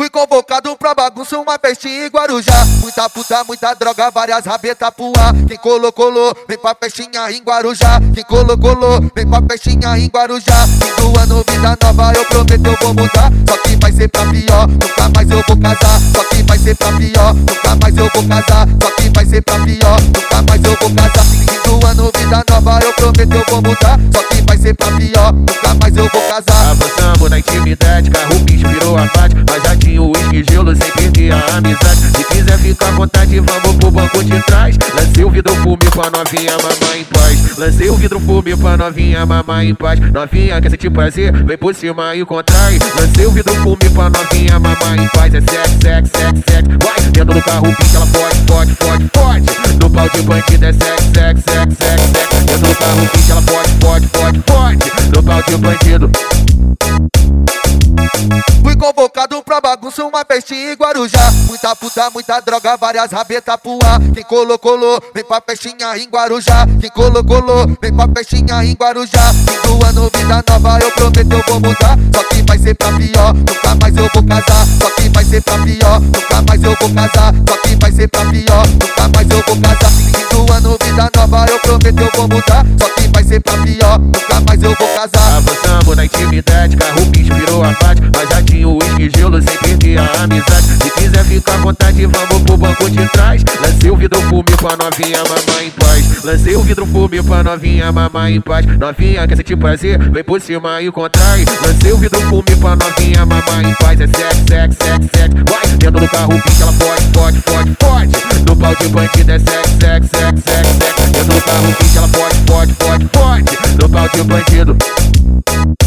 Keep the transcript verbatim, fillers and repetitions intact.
Fui convocado pra bagunça, uma festinha em Guarujá. Muita puta, muita droga, várias rabetas pro ar. Quem colou, colou, vem pra festinha em Guarujá. Quem colou, colou, vem pra festinha em Guarujá. Fim do ano, vida nova, eu prometo eu vou mudar. Só que vai ser pra pior, nunca mais eu vou casar. Só que vai ser pra pior, nunca mais eu vou casar. Só que vai ser pra pior, nunca mais eu vou casar. Fim do ano, vida nova, eu prometo eu vou mudar. Só que vai ser pra pior, nunca mais eu vou casar. Avançamos na intimidade, carro bicho virou abate. Mas já tinha o uísque gelo sem perder a amizade. Se quiser ficar à vontade, vamos pro banco de trás. Lancei o vidro fume pra novinha mamar em paz. Lancei o vidro fume pra novinha mamar em paz. Novinha quer sentir prazer, vem por cima e contrai. Lancei o vidro fume pra novinha mamar em paz. É sexo, sexo, sexo, sexo. Vai, dentro do carro bicho ela pode, pode, pode, pode. No pau de bandido é sexo, sexo, sexo, sexo, sexo. Dentro do carro bicho ela pode, pode, pode, pode. No pau de bandido. Fui convocado pra bagunça, uma festinha em Guarujá. Muita puta, muita droga, várias rabetas pro ar. Quem colou, colou, vem pra festinha em Guarujá. Quem colou, colou, vem pra festinha em Guarujá. Fim do ano, vida nova, eu prometo eu vou mudar. Só que vai ser pra pior, nunca mais eu vou casar. Só que vai ser pra pior, nunca mais eu vou casar. Só que vai ser pra pior, nunca mais eu vou casar. Fim do ano, vida nova, eu prometo eu vou mudar. Só que vai ser pra pior, nunca mais eu vou casar. Avançamos na intimidade, carro bicho virou abate. Mas já tinha o uísque gelo sem perder a amizade. Se quiser ficar à vontade, vamos pro banco de trás. Lancei o vidro fume pra novinha mamar em paz. Lancei o vidro fume pra novinha mamar em paz. Novinha quer sentir prazer, vem por cima e contrai. Lancei o vidro fume pra novinha mamar em paz. É sexo, sexo, sexo, sexo. Vai, dentro do carro bicho ela pode, pode, pode, pode. No pau de bandido é sexo, sexo, sexo, sexo, sexo. Dentro do carro bicho ela pode, pode, pode, pode. No pau de bandido.